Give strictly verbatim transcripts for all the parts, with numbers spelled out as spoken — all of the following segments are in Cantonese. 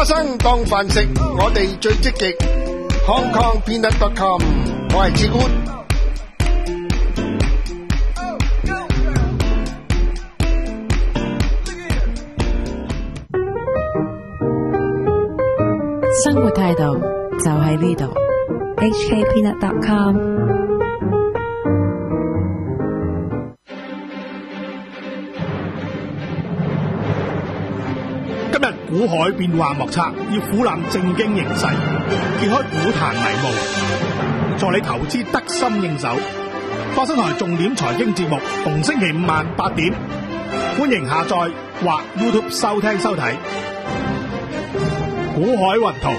花生當飯食，我哋最積極。Hong Kong Peanut dot com， 我係志官。 生活態度就喺呢度。 H K Peanut dot com。 今日股海變幻莫測，要俯瞰正經形勢，揭開股壇迷霧，助你投資得心應手。花生台重點財經節目，逢星期五晚八點，歡迎下載或 YouTube 收聽收睇。股海雲圖。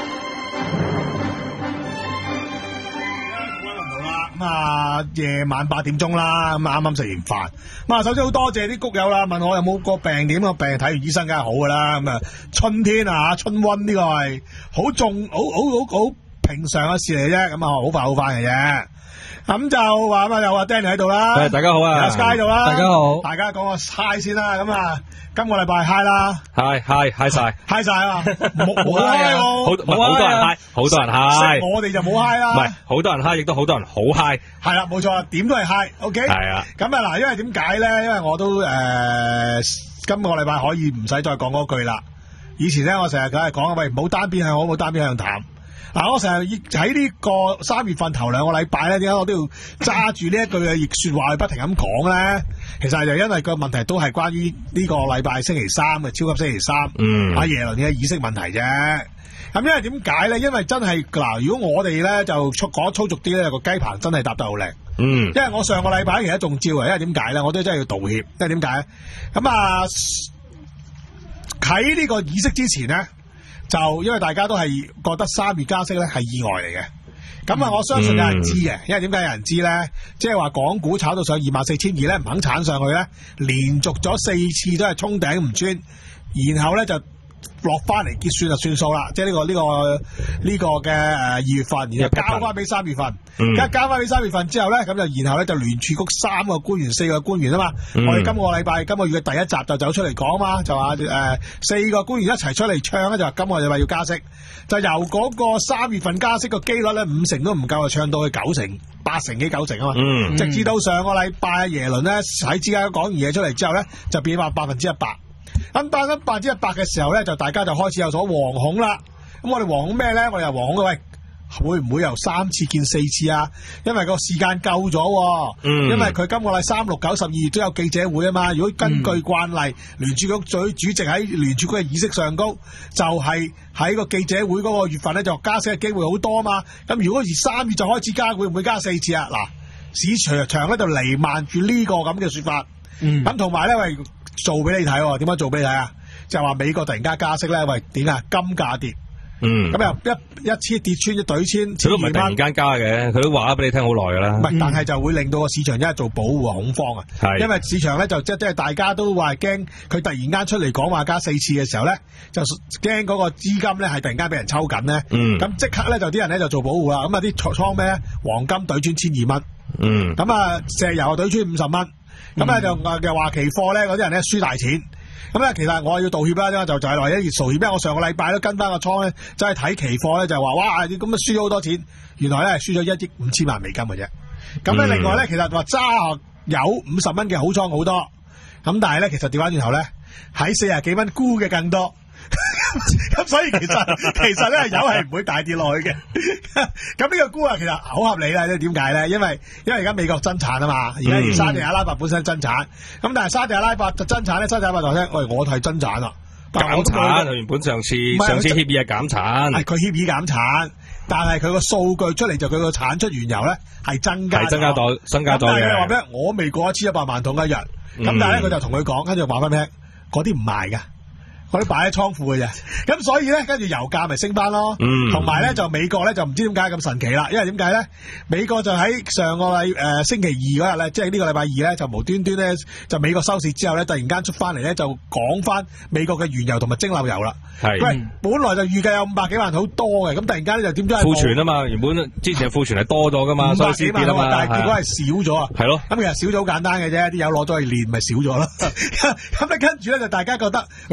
咁啊，夜晚八點鐘啦，咁啊啱啱食完飯。咁啊，首先好多謝啲谷友啦，問我有冇個病點，個病睇完醫生梗係好噶啦。咁啊，春天啊，春溫呢個係好重，好好好好平常嘅事嚟啫。咁啊，好快好翻嘅啫。咁就話咁啊，有阿 Danny 喺度啦， 係大家好啊， 有 Sky 喺度啦， 大家好， 大家講個 hi 先啦。咁啊，今個禮拜 hi 啦 ，hi hi hi 晒 hi 晒啊，冇冇 hi 好好多人 hi， 好多人 hi， 我哋就冇 hi 啦， 唔係好多人 hi， 亦都好多人好 hi， 係啦，冇錯，點都係 hi，OK， 係啊， 咁啊嗱，因為點解咧？因為我都誒、呃，今個禮拜可以唔使再講嗰句啦。以前咧，我成日梗係講，喂，唔好單邊向好，唔好單邊向淡。嗱，我成日喺呢個三月份頭兩個禮拜咧，點解我都要揸住呢一句嘅熱說話去不停咁講咧？其實就因為個問題都係關於呢個禮拜星期三嘅超級星期三，嗯，阿耶倫嘅議息問題啫。咁因為點解咧？因為真係嗱，如果我哋咧就講粗俗啲咧，個雞棚真係搭得好靚，嗯，因為我上個禮拜其實中招啊，因為點解咧？我都真係要道歉，因為點解咧？咁啊喺呢個議息之前咧。就因為大家都係覺得三月加息咧係意外嚟嘅，咁啊我相信有人知嘅，嗯、因為點解有人知咧？即係話港股炒到上二萬四千二咧，唔肯鏟上去咧，連續咗四次都係衝頂唔穿，然後咧就落翻嚟結算就算數啦，即係呢個呢、呢個呢、呢個嘅誒二月份，然後交翻俾三月份，一、嗯、交翻俾三月份之後咧，咁就然後咧就聯儲局三個官員、四個官員啊嘛，嗯、我哋今個禮拜今個月嘅第一集就走出嚟講嘛，就話誒、呃、四個官員一齊出嚟唱咧，就話今個禮拜要加息，就由嗰個三月份加息個機率咧五成都唔夠，就唱到去九成、八成幾九成啊嘛，嗯、直至到上個禮拜耶倫咧喺之間講完嘢出嚟之後咧，就變翻百分之一百。咁百分百分之一百嘅時候咧，就大家就開始有所惶恐啦。咁我哋惶恐咩咧？我哋又惶恐嘅喂，會唔會由三次見四次啊？因為個時間夠咗，嗯、因為佢今個禮三六九十二月都有記者會啊嘛。如果根據慣例，聯儲、嗯、局主主席喺聯儲局嘅議息上高，就係、是、喺個記者會嗰個月份咧，就加息嘅機會好多啊嘛。咁如果而三月就開始加，會唔會加四次啊？嗱，市場場咧就瀰漫住呢個咁嘅說法。咁同埋咧，喂。做俾你睇，點樣做俾你睇啊？就係話美國突然間加息咧，喂，點啊？金價跌，嗯，咁又一一千跌穿一懟千， 佢都唔係突然間加嘅，佢都話咗俾你聽好耐噶啦。 唔係，但係就會令到個市場一係做保護恐慌啊。係，因為市場咧就即即係大家都話驚佢突然間出嚟講話加四次嘅時候咧，就驚嗰個資金咧係突然間俾人抽緊咧。嗯，咁即刻咧就啲人咧就做保護啦。咁啊啲倉咩咧？黃金懟穿千二蚊。嗯，咁啊石油懟穿五十蚊。咁咧、嗯、就又話期貨咧嗰啲人咧輸大錢，咁咧其實我要道歉啦，就就係為咗要道歉，因為我上個禮拜都跟翻個倉咧，就係睇期貨咧就話哇，咁啊輸咗好多錢，原來咧係輸咗一億五千萬美金嘅啫。咁咧、嗯、另外咧其實話揸有五十蚊嘅好倉好多，咁但係咧其實調翻轉頭咧喺四十幾蚊沽嘅更多。咁所以其實其實咧油係唔會大跌落去嘅。咁呢個估啊其實好合理啦，即係點解咧？因為因為而家美國增產啊嘛，而家沙地阿拉伯本身增產，咁但係沙地阿拉伯就增產咧，沙地阿拉伯就話喂，我係增產啦， 減產。佢原本上次上次協議係減產， 係佢協議減產，但係佢個數據出嚟就佢個產出原油咧係增加， 係增加咗，增加咗嘅。 你話咩？我未過一千一百萬桶一日，咁、嗯、但係咧佢就同佢講，跟住話翻咩？嗰啲唔賣噶。我啲擺喺倉庫嘅啫，咁所以咧，跟住油價咪升翻咯。同埋咧就美國咧就唔知點解咁神奇啦，因為點解咧？美國就喺上個禮誒、呃、星期二嗰日咧，即係呢個禮拜二咧，就無端端咧就美國收市之後咧，突然間出翻嚟咧就講翻美國嘅原油同埋蒸餾油啦。係，喂，本來就預計有五百幾萬好多嘅，咁突然間咧就點解？庫存啊嘛，原本之前嘅庫存係多咗噶嘛，所以先跌啊嘛， 但係結果係少咗啊。係咯，咁其實少咗好簡單嘅啫，啲油攞咗去煉咪少咗咯。咁咧跟住咧就大家覺得，喂，跟住。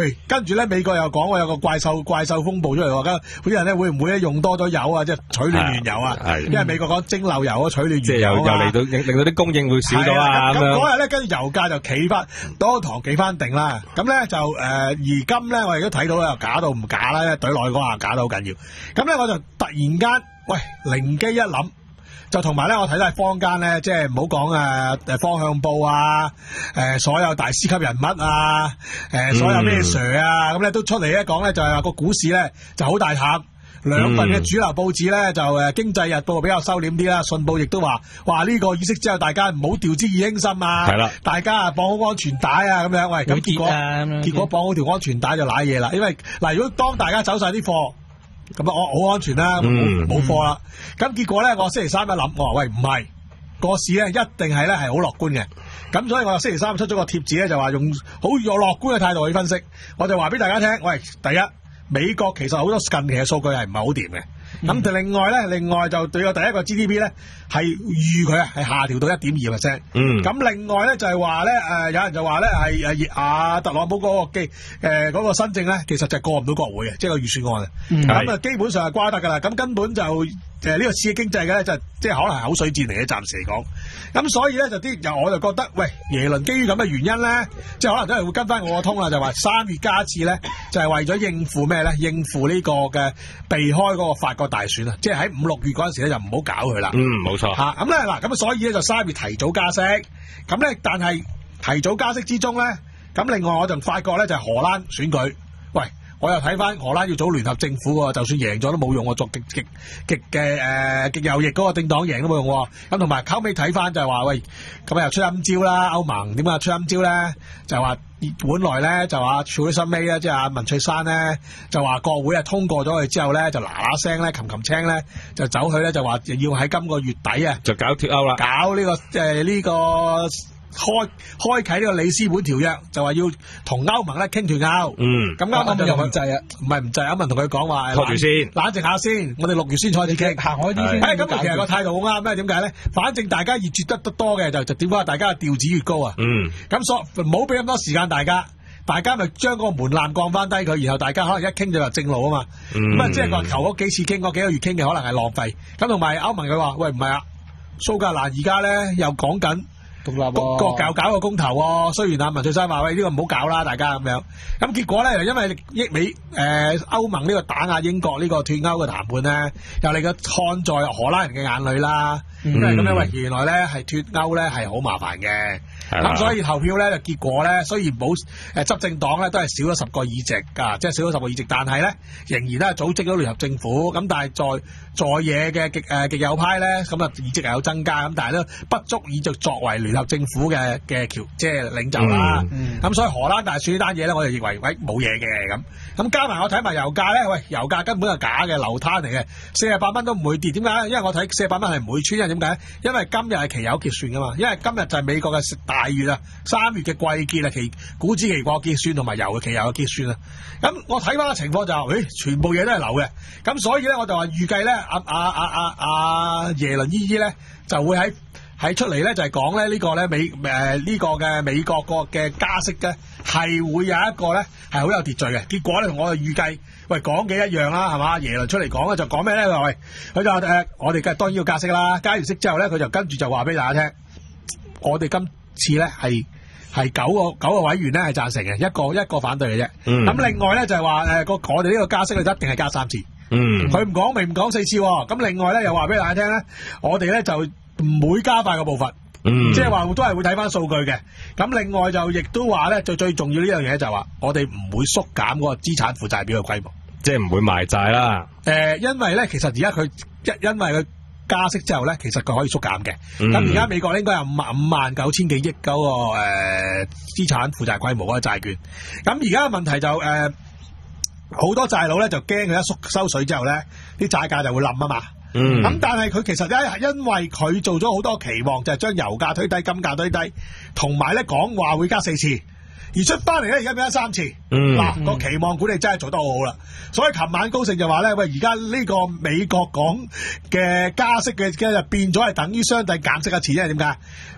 住咧，美國又講話有個怪獸怪獸風暴出嚟喎，咁嗰啲人咧會唔會咧用多咗油啊？即係取暖原油啊？因為美國講蒸餾油啊，取暖原油啊，即係又又嚟到令令到啲供應會少咗啊咁樣。咁嗰日咧，跟住油價就企翻，當堂企翻定啦。咁咧就誒、呃，而今咧我哋都睇到又假到唔假啦，對內嗰下假到好緊要。咁咧我就突然間，喂，靈機一諗。就同埋咧，我睇到坊間咧，即係唔好講誒誒方向報啊，誒、呃、所有大師級人物啊，誒、呃、所有咩 Sir 啊，咁咧都出嚟咧講咧，就係話個股市咧就好大淡。兩份嘅主流報紙咧就誒經濟日報比較收斂啲啦，信報亦都話話呢個議息之後，大家唔好掉之以輕心啊，係啦，大家啊綁好安全帶啊咁樣。喂，咁結果結果綁好條安全帶就瀨嘢啦，因為嗱，如果當大家走晒啲貨。咁啊，我好安全啦，冇冇貨啦。咁結果咧，我星期三一諗，我話喂，唔係個市咧，一定係咧係好樂觀嘅。咁所以我星期三出咗個貼紙咧，就話用好用樂觀嘅態度去分析。我就話俾大家聽，喂，第一，美國其實好多近期嘅數據係唔係好掂嘅。咁就、嗯、另外咧，另外就對個第一個 G D P 咧係預佢啊係下調到一點二 percent。嗯。咁另外咧就係話咧誒，有人就話咧係誒阿特朗普嗰個基誒嗰個新政咧，其實就係過唔到國會嘅，即係個預算案啊。咁啊、嗯，基本上係瓜得㗎啦。咁根本就誒呢、呃這個刺激經濟嘅咧，就即係可能係口水戰嚟嘅，暫時嚟講。咁所以咧就啲又我就覺得，喂，耶倫基於咁嘅原因咧，即係可能都係會跟翻我個通啦，就話三月加次咧，就係、是、為咗應付咩咧？應付呢個嘅避開嗰個法國大選啊！即係喺五六月嗰陣時咧，就唔好搞佢啦。嗯，冇錯。嚇咁咧嗱，咁所以咧就三月提早加息。咁咧，但係提早加息之中咧，咁另外我就發覺咧就係荷蘭選舉，喂。我又睇翻荷蘭要組聯合政府喎，就算贏咗都冇用喎，作極極極嘅誒極右翼嗰個政黨贏都冇用喎。咁同埋後尾睇翻就係話，喂，咁又出陰招啦，歐盟點解出陰招咧？就係話本來咧就話 Theresa May 咧，即係阿文翠珊咧，就話國會啊通過咗佢之後咧，就嗱嗱聲咧，琴琴青咧就走去咧就話要喺今個月底啊，就搞脫歐啦，搞呢、呢個誒呢、呃呢個。開開啟呢個里斯本條約，就話要同歐盟咧傾脫歐。嗯，咁歐盟就唔制啊，唔係唔制，歐盟同佢講話拖住先，冷靜下先，我哋六月先開始傾，行開啲先。誒，咁其實個態度好啱咩？點解咧？反正大家熱絕得得多嘅，就就點解大家嘅調子越高啊？嗯，咁所唔好俾咁多時間大家，大家咪將嗰個門檻降翻低佢，然後大家可能一傾就話正路啊嘛。咁啊、嗯，即係話頭嗰幾次傾嗰幾個月傾嘅可能係浪費。咁同埋歐盟佢話：喂，唔係啊，蘇格蘭而家咧又講緊。獨立喎，國教搞個公投喎，雖然阿文翠珊話喂呢個唔好搞啦，大家咁樣，咁結果咧又因為益美誒歐盟呢個打壓英國呢個脫歐嘅談判咧，又嚟個看在荷蘭人嘅眼裏啦，因為咁樣喂原來咧係脫歐咧係好麻煩嘅，咁所以投票咧就結果咧雖然冇誒執政黨咧都係少咗十個議席㗎，即係少咗十個議席，但係咧仍然咧組織咗聯合政府，咁但係在在野嘅極誒極右派咧咁啊議席係有增加，咁但係咧不足以就作為聯合政府嘅嘅橋即係領袖啦，咁、嗯嗯、所以荷蘭大選呢單嘢咧，我哋認為喂冇嘢嘅咁，咁加埋我睇埋油價咧，喂油價根本係假嘅流攤嚟嘅，四十八蚊都唔會跌，點解？因為我睇四十八蚊係唔會穿，因為點解？因為今日係期油結算噶嘛，因為今日就係美國嘅大月啊，三月嘅季結啊，期股指期貨結算同埋油嘅期油嘅結算啊，咁我睇翻個情況就誒、是，全部嘢都係流嘅，咁所以咧我就話預計咧阿阿阿阿阿耶倫姨姨咧就會喺。喺出嚟咧就係講咧呢個咧美誒呢、呃這個嘅美國個嘅加息咧係會有一個咧係好有秩序嘅，結果咧同我哋預計喂講嘅一樣啦，係嘛？耶倫出嚟講咧就講咩咧？佢話喂，佢就誒、呃、我哋梗係當然要加息啦，加完息之後咧佢就跟住就話俾大家聽，我哋今次咧係係九個九個委員咧係贊成嘅，一個一個反對嘅啫。咁、嗯、另外咧就係話誒個我哋呢個加息咧一定係加三次。嗯，佢唔講明唔講四次、哦，咁另外咧又話俾大家聽咧，我哋咧就唔會加快個步伐，嗯、即係話都係會睇翻數據嘅。咁另外就亦都話咧最最重要呢樣嘢就係話，我哋唔會縮減嗰個資產負債表嘅規模，即係唔會賣債啦。誒、呃，因為咧其實而家佢一因為佢加息之後咧，其實佢可以縮減嘅。咁而家美國應該有五萬五萬九千幾億嗰個誒資產負債規模嗰個債券。咁而家嘅問題就誒。呃好多債佬咧就驚佢一縮收水之後咧，啲債價就會冧啊嘛。嗯。咁但係佢其實因因為佢做咗好多期望，就係、是、將油價推低、金價推低，同埋咧講話會加四次，而出翻嚟咧而家變咗三次。嗯。嗱個、啊、期望管理真係做得好好啦。所以琴晚高盛就話咧，喂，而家呢個美國講嘅加息嘅嘅就變咗係等於相對減息一次，因為點解？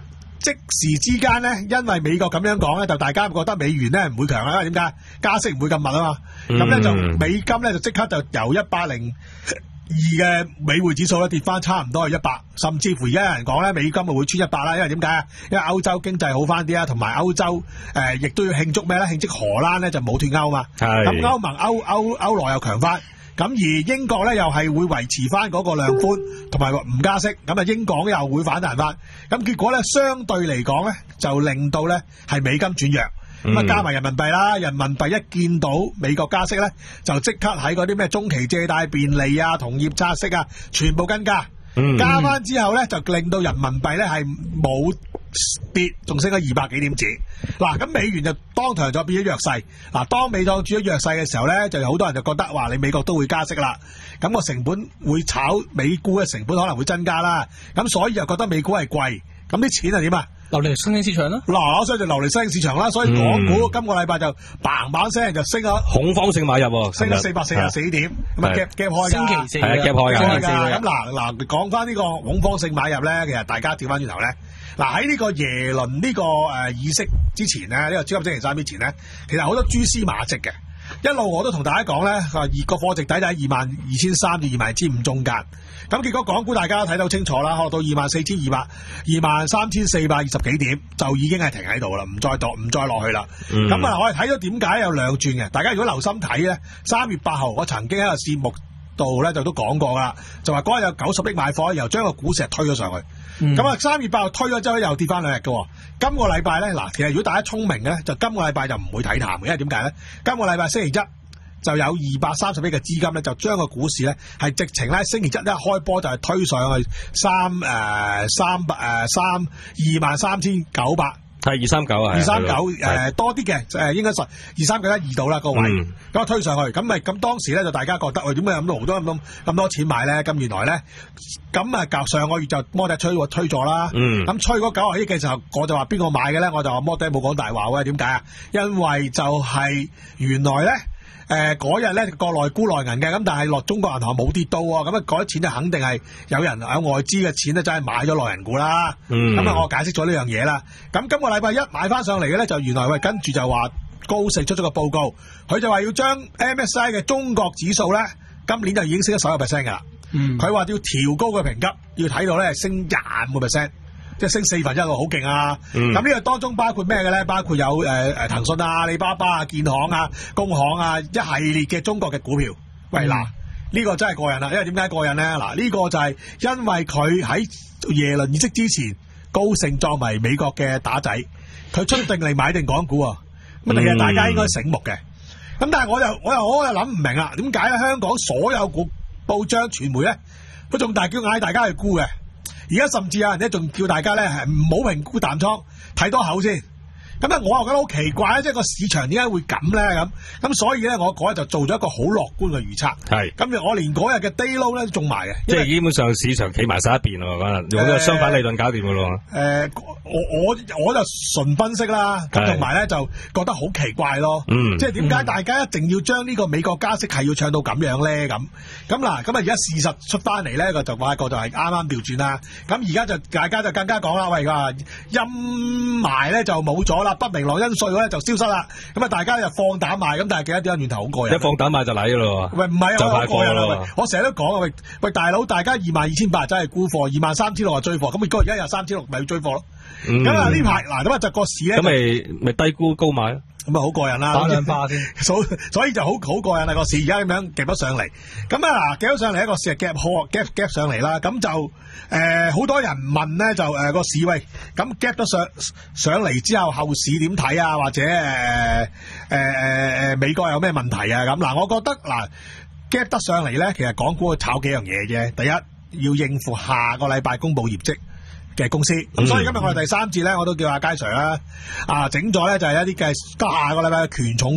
即時之間咧，因為美國咁樣講咧，就大家覺得美元咧唔會強啦，因為點解？加息唔會咁密啊嘛。咁咧、嗯、就美金咧就即刻就由一百零二嘅美匯指數咧跌翻差唔多係一百，甚至乎而家有人講咧美金會穿一百啦，因為點解啊？因為歐洲經濟好翻啲啊，同埋歐洲誒亦、呃、都要慶祝咩咧？慶祝荷蘭咧就冇脫歐嘛。咁是歐盟歐歐歐羅又強翻，咁而英國咧又係會維持翻嗰個量寬同埋唔加息，咁啊英鎊又會反彈翻，咁結果咧相對嚟講咧就令到咧係美金轉弱。咁啊，嗯、加埋人民幣啦，人民幣一見到美國加息咧，就即刻喺嗰啲咩中期借貸便利啊、同業拆息啊，全部跟加。嗯、加翻之後咧，就令到人民幣咧係冇跌，仲升咗二百幾點子。嗱，咁美元就當場就變咗弱勢。嗱，當美國轉咗弱勢嘅時候咧，就有好多人就覺得話你美國都會加息啦，咁、個成本會炒美股嘅成本可能會增加啦，咁所以就覺得美股係貴，咁啲錢係點啊？ 流嚟新興市場啦， 嗱，所以就流嚟新興市場啦，所以港股今個禮拜就嘭嘭聲就升咗， 恐慌性買入， 升咗四百四十四點，咁啊夾夾開， 星期四係啊夾開㗎。咁嗱嗱講翻呢個恐慌性買入咧，其實大家調翻轉頭咧，嗱喺呢個耶倫呢個誒議息之前咧，呢、呢個超級星期三之前咧，其實好多蛛絲馬跡嘅，一路我都同大家講咧，話二個貨值底底二萬二千三至二萬二千五中間。咁結果港股大家都睇到清楚啦，可能到二萬四千二百、二萬三千四百二十幾點就已經係停喺度啦，唔再度唔再落去啦。咁啊、嗯，我哋睇咗點解有兩轉嘅？大家如果留心睇咧，三月八號我曾經喺個節目度咧就都講過啦，就話嗰日有九十億買貨，又將個股市推咗上去。咁啊、嗯，三月八號推咗之後又跌翻兩日嘅。今個禮拜咧，嗱，其實如果大家聰明咧，就今個禮拜就唔會睇淡嘅，因為點解咧？今個禮拜星期一就有二百三十億嘅資金咧，就將個股市咧係直情咧星期一一開波就係推上去三誒三百誒三二萬三千九百， 係二三九啊， 二三九誒多啲嘅誒應該實二三九一二度啦個位，咁啊、嗯、推上去，咁咪咁當時咧就大家覺得喂點解咁多好多咁多咁多錢買咧？咁原來咧咁啊舊上個月就摩底吹推咗啦，咁、嗯、吹嗰九十億嘅時候，我就話邊個買嘅咧？我就話摩底冇講大話喎，點解啊？因為就係原來咧。誒嗰日咧國內沽內銀嘅，咁但係落中國銀行冇跌到喎，咁啊嗰啲錢就肯定係有人有外資嘅錢咧，真係買咗內銀股啦。咁啊、嗯，我解釋咗呢樣嘢啦。咁今個禮拜一買翻上嚟嘅咧，就原來喂跟住就話高盛出咗個報告，佢就話要將 M S I 嘅中國指數咧，今年就已經升咗十一個 percent 㗎啦。佢話、嗯、要調高個評級，要睇到咧升廿五個 percent。即係升四分一喎，好勁啊！咁呢、嗯、個當中包括咩嘅咧？包括有誒誒騰訊啊、阿里巴巴啊、建行啊、工行啊一系列嘅中國嘅股票。喂嗱，呢、嗯這個真係過癮啦！因為點解過癮咧？嗱，呢、這個就係因為佢喺耶倫議息之前，高盛作為美國嘅打仔，佢出定嚟買定港股啊！咁其實大家應該醒目嘅。咁但係我又我又我又諗唔明啦，點解咧？香港所有股報章傳媒咧，佢仲大叫嗌大家去沽嘅。而家甚至有人咧仲叫大家咧係唔好評估淡倉，睇多口先。咁啊，我又覺得好奇怪啊！即係個市場點解會咁咧？咁咁所以咧，我嗰日就做咗一個好樂觀嘅預測。係是。咁我連嗰日嘅 day low 咧都中埋嘅。即係基本上市場企埋晒一邊咯，嗰日用個相反理論搞掂㗎咯。誒、呃，我我我就純分析啦，咁同埋咧就覺得好奇怪咯。嗯。即係點解大家一定要將呢個美國加息係要唱到咁樣咧？咁咁嗱，咁啊而家事實出翻嚟咧，個就發覺就係啱啱調轉啦。咁而家就大家就更加講啦，喂，話陰霾咧就冇咗啦。不明朗因素咧就消失啦，咁啊大家就放膽買，咁但係記得點解轉頭好過癮？一放膽買就嚟噶咯喎！喂，唔係啊，就太過癮啦！我成日都講啊，喂喂，大佬，大家二萬二千八真係沽貨，二萬三千六係追貨，咁如果而家有三千六，咪要追貨咯？咁啊呢排嗱咁啊就個市咧，咁咪咪低沽高買咯。咁啊好過癮啦，打兩巴先，所所以就好好過癮啦個市，而家咁樣夾咗上嚟，咁啊嗱夾咗上嚟一個市係夾貨夾夾上嚟啦，咁就誒好多人問咧就誒個市喂，咁夾咗上上嚟之後後市點睇啊？或者誒誒誒誒美國有咩問題啊？咁嗱，我覺得嗱夾得上嚟咧，其實港股炒幾樣嘢啫，第一要應付下個禮拜公布業績嘅公司，咁、嗯、所以今日我哋第三節咧，我都叫阿佳 Sir 啦，啊整咗咧就係一啲嘅下個禮拜嘅權重股啊，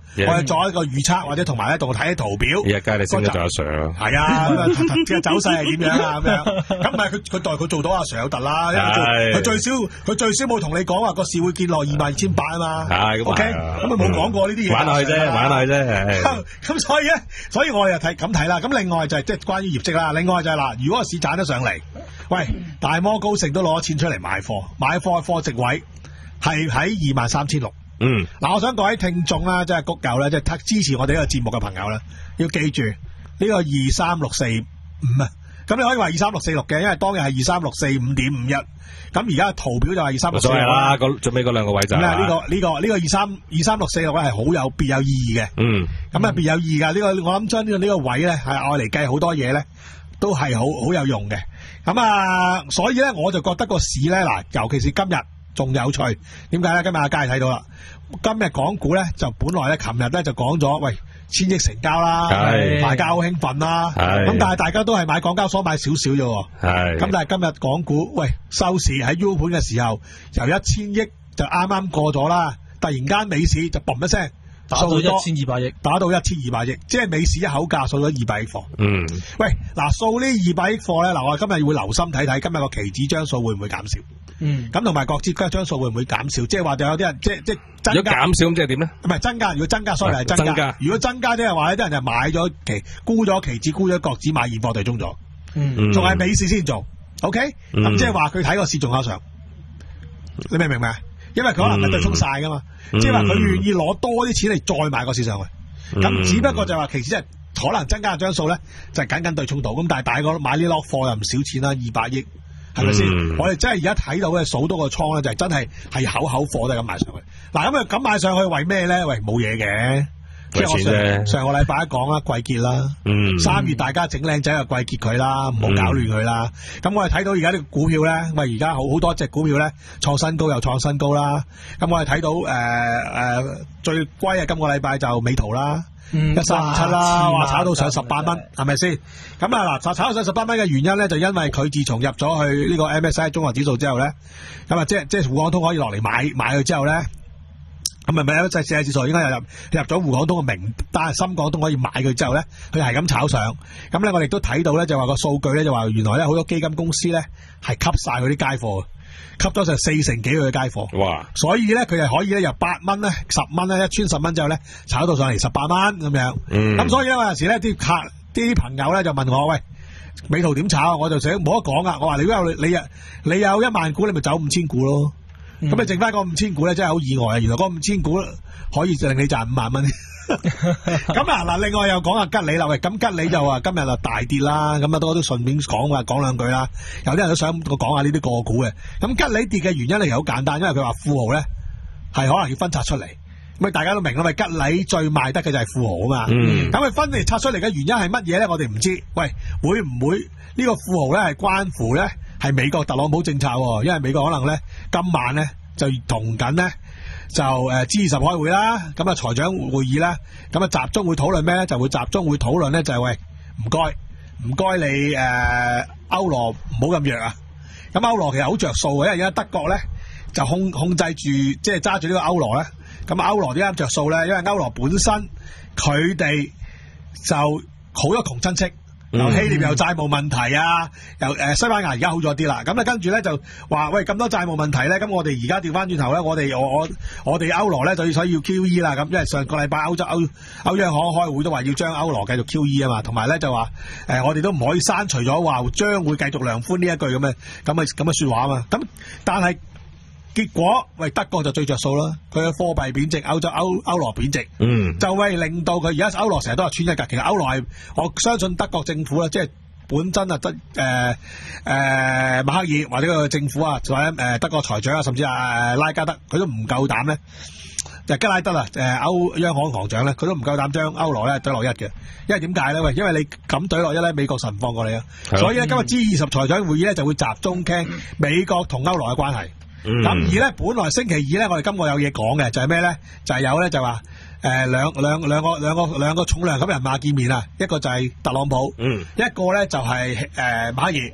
我哋作一個預測，或者同埋咧同我睇啲圖表。 而家佳你升咗做阿 Sir 咯。 係啊，咁啊，嘅走勢係點樣啊？咁樣咁唔係佢佢代佢做到阿 Sir 有突啦，因為佢最少佢最少冇同你講話個市會見落二萬二千八啊嘛。 係咁 OK，咁啊冇講過呢啲嘢。 玩落去啫，玩落去啫。 咁所以咧，所以我又睇咁睇啦。咁另外就係即係關於業績啦。另外就係嗱，如果個市賺得上嚟，喂，大摩高盛都攞錢出嚟買貨，買貨嘅貨值位係喺二萬三千六。 嗯， 嗱，我想各位聽眾啦，即係谷友咧，即係支持我哋呢個節目嘅朋友咧，要記住呢個二三六四五啊。咁你可以話二三六四六嘅，因為當日係二三六四五點五一。咁而家圖表就係二三六四六啦。 最尾嗰兩個位就係。 咁呢個呢個呢個二三二三六四六咧係好有別有意義嘅。嗯。咁啊別有意義㗎，呢個我諗將呢個呢個位咧係愛嚟計好多嘢咧，都係好好有用嘅。咁啊，所以咧我就覺得個市咧嗱，尤其是今日仲有趣。點解咧？今日阿佳睇到啦，今日港股咧就本來咧，琴日咧就講咗，喂，千億成交啦，大家好興奮啦。咁但係大家都係買港交所買少少啫。係。咁但係今日港股，喂，收市喺 U 盤嘅時候，由一千億就啱啱過咗啦，突然間美市就嘣一聲。 打到一千二百億， 打到一千二百億，即係美市一口價掃咗二百億貨。嗯，喂，嗱，掃呢二百億貨咧，嗱，我今日會留心睇睇，今日個期指張數會唔會減少？嗯，咁同埋國指張數會唔會減少？即係話就有啲人，即係即係增加。如果減少咁即係點咧？唔係增加，如果增加，sorry係增加。增加。如果增加即係話咧，啲人就買咗期沽咗期指，沽咗國指，買現貨對沖咗。嗯，仲係美市先做。OK，咁即係話佢睇個市仲有上。你明唔明啊？因為佢可能係對沖晒噶嘛，嗯、即係話佢願意攞多啲錢嚟再買個市上去，咁、嗯、只不過就話其實即係可能增加嘅張數咧，就係僅僅對沖到，咁但係大個買呢落貨又唔少錢啦，二百億係咪先？嗯、我哋真係而家睇到嘅數多個倉咧，就係真係係口口貨都係咁買上去。嗱，咁啊咁買上去為咩咧？喂，冇嘢嘅。即係我上上個禮拜一講啦，季結啦，三、嗯、月大家整靚仔就季結佢啦，唔好搞亂佢啦。咁、嗯、我哋睇到而家啲股票咧，喂，而家好好多隻股票咧創新高又創新高啦。咁我哋睇到誒誒、呃、最貴啊，今個禮拜就美圖啦，一三五七啦，話炒到上十八蚊，係咪先？咁啊嗱，炒炒到上十八蚊嘅原因咧，就因為佢自從入咗去呢個 M S C I 綜合指數之後咧，咁啊即係即係滬港通可以落嚟買買佢之後咧。咁咪咪有隻四大指數應該有入入咗滬港通嘅名單，深港通可以買佢之後咧，佢係咁炒上。咁咧我哋都睇到咧，就話個數據咧就話原來咧好多基金公司咧係吸晒佢啲街貨，吸咗成四成幾佢嘅街貨。哇！所以咧佢係可以咧由八蚊咧十蚊咧一穿十蚊之後咧炒到上嚟十八蚊咁樣。嗯。咁所以咧有陣時咧啲客啲朋友咧就問我，喂，美圖點炒？我就想冇得講啊！我話你如果有你你你有一萬股，你咪走五千股咯。咁你、嗯、剩翻嗰五千股咧，真係好意外啊！原來嗰五千股可以令你賺五萬蚊。咁啊嗱，另外又講下吉利啦，喂，咁吉利就話今日就大跌啦，咁啊都都順便講啊，講兩句啦。有啲人都想我講下呢啲個股嘅。咁吉利跌嘅原因咧，好簡單，因為佢話富豪咧係可能要分拆出嚟。咁大家都明啦，咪吉利最賣得嘅就係富豪啊嘛。咁佢、嗯、分嚟拆出嚟嘅原因係乜嘢咧？我哋唔知。喂，會唔會呢個富豪咧係關乎咧？係美國特朗普政策，因為美國可能咧今晚咧就同緊咧就誒 G 二十開會啦，咁啊財長會議啦，咁啊集中會討論咩咧？就會集中會討論咧就係、是、喂唔該唔該你誒、呃、歐羅唔好咁弱啊！咁歐羅其實好着數嘅，因為而家德國咧就控控制住即係揸住呢個歐羅咧，咁歐羅點解着數咧？因為歐羅本身佢哋就好多窮親戚。由希臘有債務問題啊，由誒西班牙而家好咗啲啦，咁啊跟住咧就話喂咁多債務問題咧，咁我哋而家調翻轉頭咧，我哋我我我哋歐羅咧就要所以要 Q E 啦，咁因為上個禮拜歐洲歐歐央行開會都話要將歐羅繼續 Q E 啊嘛，同埋咧就話誒、呃、我哋都唔可以刪除咗話將會繼續量寬呢一句咁嘅咁嘅咁嘅說話啊嘛，咁但係。結果，喂，德國就最着數啦，佢嘅貨幣貶值，歐洲歐歐羅貶值，嗯，就會令到佢而家歐羅成日都係穿一格。其實歐羅係我相信德國政府咧，即係本身啊，德誒誒默克爾或者個政府啊，或者誒德國財長啊，甚至係拉加德，佢都唔夠膽咧，就係吉拉德啊，誒歐央行行長咧，佢都唔夠膽將歐羅咧懟落一嘅，因為點解咧？喂，因為你咁懟落一咧，美國實唔放過你啊，的所以咧今日 G 二十財長會議咧就會集中傾美國同歐羅嘅關係。咁、嗯、而咧，本來星期二咧，我哋今個有嘢講嘅，就係咩咧？就係、是、有咧，就話誒兩兩兩個兩個兩個重量級人馬見面啊，一個就係特朗普，嗯，一個咧就係誒馬爾。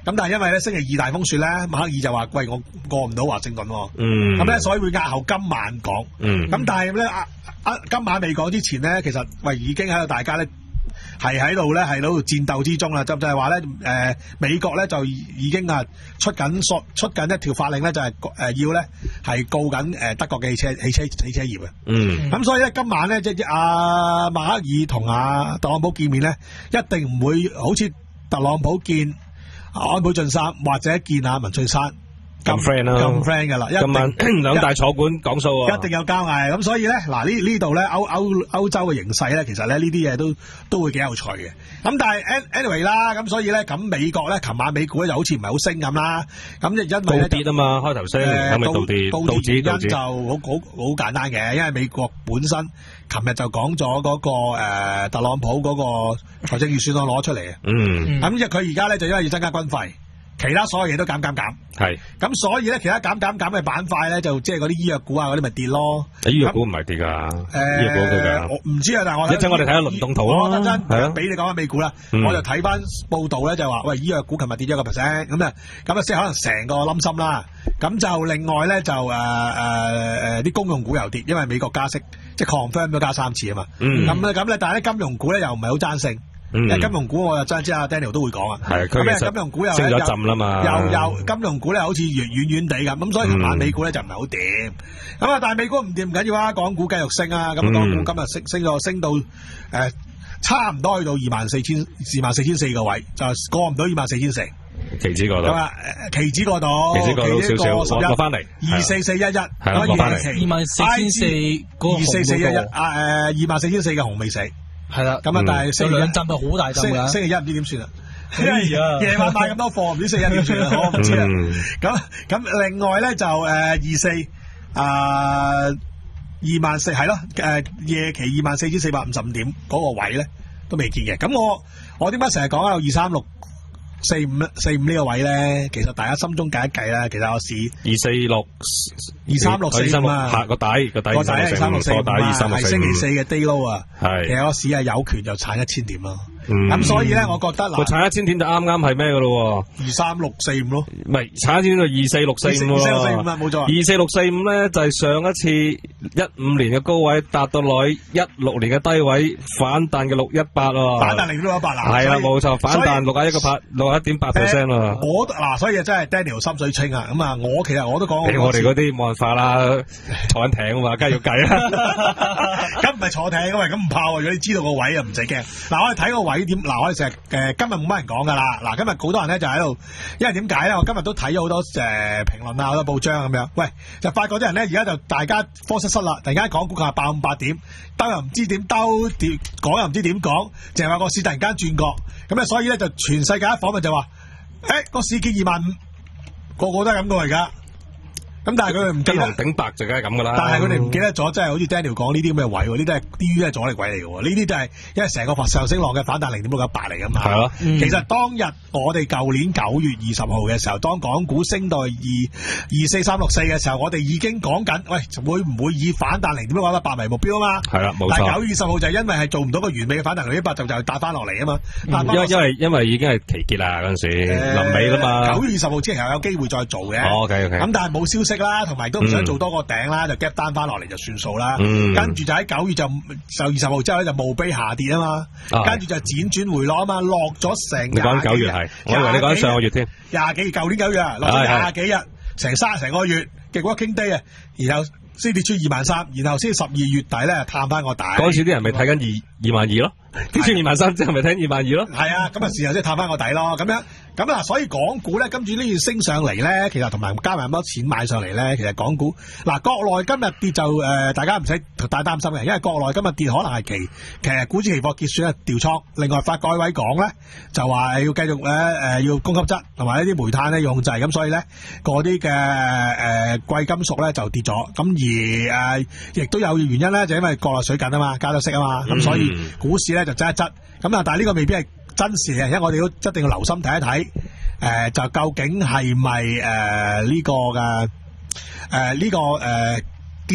咁但係因為咧星期二大風雪咧，默克爾就話喂我過唔到華盛頓喎， 嗯， 咁咧所以會押後今晚講， 嗯， 咁但係咧啊啊今晚未講之前咧，其實喂已經喺度大家咧。係喺度咧，係喺度戰鬥之中啦，就就係話咧，誒、呃、美國咧就已經啊出緊出緊一條法令咧，就係、是、誒、呃、要咧係告緊誒德國嘅汽車汽車汽車業嘅。嗯，咁所以咧今晚咧即係阿默克爾同阿特朗普見面咧，一定唔會好似特朗普見安倍晉三或者見阿文翠珊。 咁 friend 啦， 咁 friend 噶啦， 今晚兩大坐館講數啊， 一定有交嗌。咁所以咧，嗱呢呢度咧歐歐歐洲嘅形勢咧，其實咧呢啲嘢都都會幾有趣嘅。咁但係 anyway 啦，咁所以咧咁美國咧，琴晚美股咧就好似唔係好升咁啦。咁就因為咧跌啊嘛，開頭升，咁咪倒跌， 道指道指就好好好簡單嘅，因為美國本身琴日就講咗嗰個誒、呃、特朗普嗰個財政預算案攞出嚟嘅。嗯，咁即係佢而家咧就因為要增加軍費。其他所有嘢都減減減，係咁所以咧，其他減減減嘅板塊咧，就即係嗰啲醫藥股啊，嗰啲咪跌咯。醫藥股唔係跌噶，誒，醫藥股嘅，我唔知啊，但係我一陣我哋睇下輪動圖咯。我等陣俾你講下美股啦，我就睇翻報道咧，就話喂，醫藥股琴日跌咗一個 percent，咁啊，咁啊，即係可能成個冧心啦。咁就另外咧就誒誒誒啲公用股又跌，因為美國加息，即係 confirm 咗加三次啊嘛。咁咧咁咧，但係咧金融股咧又唔係好爭勝。因為金融股我又真係知阿 Daniel 都會講啊，係佢其實金融股又升咗浸啦嘛，又又金融股咧好似遠遠遠地咁，咁所以琴晚美股咧就唔係好掂，咁啊但係美股唔掂唔緊要啊，港股繼續升啊，咁港股今日升升咗升到誒差唔多去到二萬四千二萬四千四個位，就過唔到二萬四千四。期指嗰度，咁啊，期指嗰度，期指嗰度少少，落翻嚟，二四四一一，落翻嚟，二萬四千四，二四四一一，啊誒，二萬四千四嘅紅未死。係啦，咁啊，但係有兩浸到好大浸噶，星期一唔知點算啊？因為夜晚買咁多貨，唔知星期一點算啊？我唔知啊。咁咁另外咧就誒二四啊二萬四係咯，誒夜期二萬四千四百五十五點嗰個位咧都未見嘅。咁我我點解成日講有二三六四五四五呢個位咧？其實大家心中計一計啦，其實我市二四六二三六四五啊，下個底個底個底係三六四五啊，係星期四嘅 day low 啊，係其實個市係有權就撐一千點咯。咁所以咧，我覺得嗱，佢撐一千點就啱啱係咩噶咯？二三六四五咯，唔係撐一千點就二四六四五，二四六四五啊，冇錯。二四六四五咧就係上一次一五年嘅高位達到落去一六年嘅低位反彈嘅六一八喎，反彈零點六一八啊，係啦冇錯，反彈六啊一個八六一點八 percent 喎。我嗱，所以真係 Daniel 心水清啊。咁啊，我其實我都講，我哋嗰啲冇辦法啦，坐緊艇啊嘛，梗係要計啦。咁唔係坐艇噶嘛，咁唔怕喎。如果你知道個位啊，唔使驚。嗱，我哋睇個位。點嗱？我哋成日誒今日冇乜人講噶啦。嗱，今日好多人咧就喺度，因為點解咧？我今日都睇咗好多誒評論啊，好多報章咁樣。喂，就發覺啲人咧而家就大家科失失啦，突然間講股價爆五百點，兜又唔知點兜，講又唔知點講，淨係話個市突然間轉角，咁啊，所以咧就全世界一訪問就話，誒個市見二萬五，個個都係咁講而家。咁但係佢哋唔記得頂白就梗係咁噶啦。但係佢哋唔記得咗，真係好似 Daniel 講呢啲咁嘅位，呢啲係呢啲係阻力位嚟嘅喎。呢啲就係因為成個上升浪嘅反彈零點六九八嚟噶嘛。係咯。其實當日我哋舊年九月二十號嘅時候，當港股升到二二四三六四嘅時候，我哋已經講緊，喂會唔會以反彈零點六九八為目標啊嘛？係啦，冇錯。但係九月二十號就係因為係做唔到個完美嘅反彈零點八，就就打翻落嚟啊嘛。因為因為因為已經係期結啦嗰陣時，臨尾啦嘛。九月二十號之前又有機會再做嘅。哦 OK OK。咁但係冇消息啦，同埋都唔想做多個頂啦，嗯、就 gap 單翻落嚟就算數啦。嗯、跟住就喺九月就就二十號之後咧就墓碑下跌啊嘛，啊跟住就輾轉回落啊嘛，落咗成你講九月係，我以為你講上個月添，廿幾舊年九月啊，落咗廿幾日，成三成個月嘅 working day 啊，然後先跌出二萬三，然後先十二月底咧探翻個底。嗰陣時啲人咪睇緊二二萬二咯，跌出二萬三之後咪睇二萬二咯。係啊，咁啊時候先探翻個底咯，咁樣。咁嗱，所以港股咧，跟住呢段升上嚟咧，其實同埋加埋咁多錢買上嚟咧，其實港股嗱國內今日跌就誒、呃，大家唔使太擔心嘅，因為國內今日跌可能係期其實股指期貨結算係調倉。另外發改委講咧，就話要繼續咧誒、呃、要供給側同埋呢啲煤炭咧用滯，咁所以咧嗰啲嘅誒貴金屬咧就跌咗。咁而誒亦、呃、都有原因咧，就因為國內水緊啊嘛，加咗息啊嘛，咁、嗯、所以股市咧就側一側。咁啊，但係呢個未必係真事嘅，因為我哋都一定要留心睇一睇，誒、呃，就究竟係咪誒呢個嘅誒呢個誒、呃、結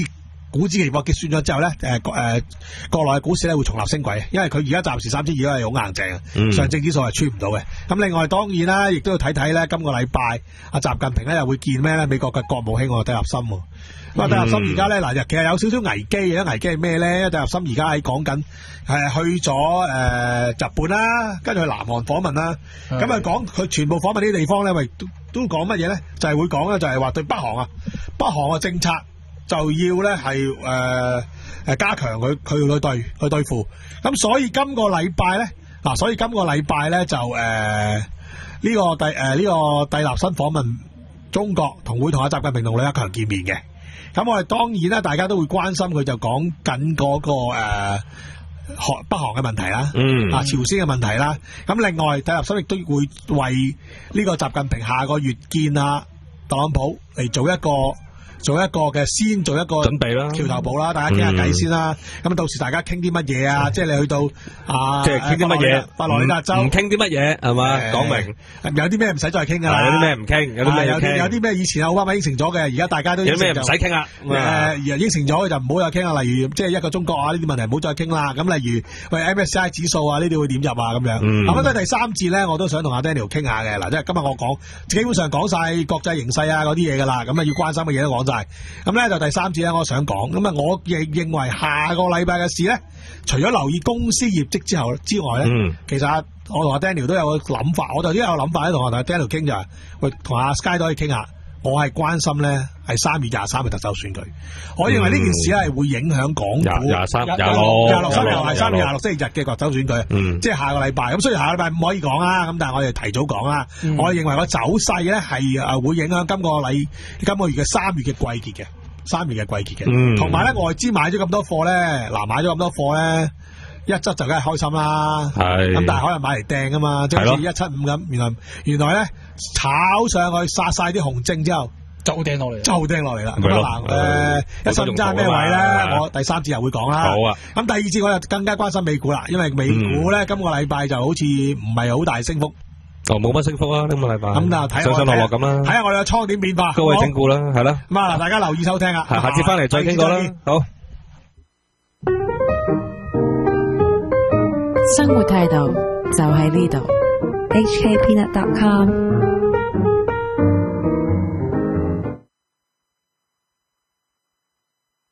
股指期貨結算咗之後咧，誒誒國內嘅股市咧會重立升軌，因為佢而家暫時三千二係好硬淨啊， 嗯、 上證指數係穿唔到嘅。咁另外當然啦，亦都要睇睇咧，今個禮拜阿習近平咧又會見咩咧？美國嘅國務卿戴立森。咁啊，戴立森而家咧嗱，其實有少少危機嘅，危機係咩咧？戴立森而家喺講緊係去咗誒、呃、日本啦，跟住去南韓訪問啦。咁啊講佢全部訪問啲地方咧，喂都都講乜嘢咧？就係、是、會講咧，就係話對北韓啊，北韓嘅政策就要咧係誒誒加強佢佢去對去對付。咁所以今個禮拜咧嗱，所以今個禮拜咧就誒呢、呃這個第誒呢、呃這個戴立森訪問中國，同會同阿習近平同李克強見面嘅。咁我哋當然啦，大家都會關心佢就講緊嗰個誒韓北韓嘅問題啦， 嗯啊朝鮮嘅問題啦。咁另外戴立森亦都會為呢個習近平下個月見啊特朗普嚟做一個做一個嘅先做一個準備啦， 橋頭堡啦，大家傾下偈先啦。咁、嗯、到時大家傾啲乜嘢啊？即係你去到啊， 即係傾啲乜嘢？ 佛羅里達州唔傾啲乜嘢係嘛？講明有啲咩唔使再傾噶啦， 有啲咩唔傾，有啲咩有啲有啲咩以前奧巴馬應承咗嘅，而家大家都有咩唔使傾啦。 誒，應承咗就唔好再傾啦。例如即係一個中國啊呢啲問題唔好再傾啦。咁例如喂 M S C I 指數啊呢啲會點入啊咁樣。咁都係第三節咧，我都想同阿 Daniel 傾下嘅。嗱，即係今日我講基本上講晒國際形勢啊嗰啲嘢噶啦，咁啊要關心嘅嘢都講晒。咁咧就第三節咧，我想講咁啊，我亦認為下個禮拜嘅事咧，除咗留意公司業績之後之外咧，嗯、其實我同阿 Daniel 都有個諗法，我頭先有諗法咧，同阿 Daniel 傾就係、是，喂，同阿 Sky 都可以傾下。我係關心咧，係三月廿三嘅特首選舉。我認為呢件事係會影響港股廿三、廿六、廿六、三日係三月廿六星期日嘅特首選舉， 嗯、 即係下個禮拜。咁雖然下個禮拜唔可以講啦，咁但係我哋提早講啦。嗯、我認為個走勢咧係誒會影響今個禮今個月嘅三月嘅季結嘅。三月嘅季結嘅，同埋咧外資買咗咁多貨咧，嗱買咗咁多貨咧，一則就梗係開心啦，係咁但係可能買嚟掟啊嘛，即係好似一七五咁，原來原來咧炒上去殺晒啲紅證之後， 就掟落嚟， 就掟落嚟啦。咁啊嗱，誒一七五爭咩位咧？我第三節又會講啦。 好啊，咁第二節我就更加關心美股啦，因為美股咧今個禮拜就好似唔係好大升幅。 哦，冇乜升幅啊！今個禮拜咁啊，睇上上落落咁啦，睇下我哋嘅倉點變化， 高位整固啦，係啦。 咁啊，大家留意收聽啊， 下次翻嚟再傾過啦。好， 生活態度就喺呢度。 H K Peanut dot com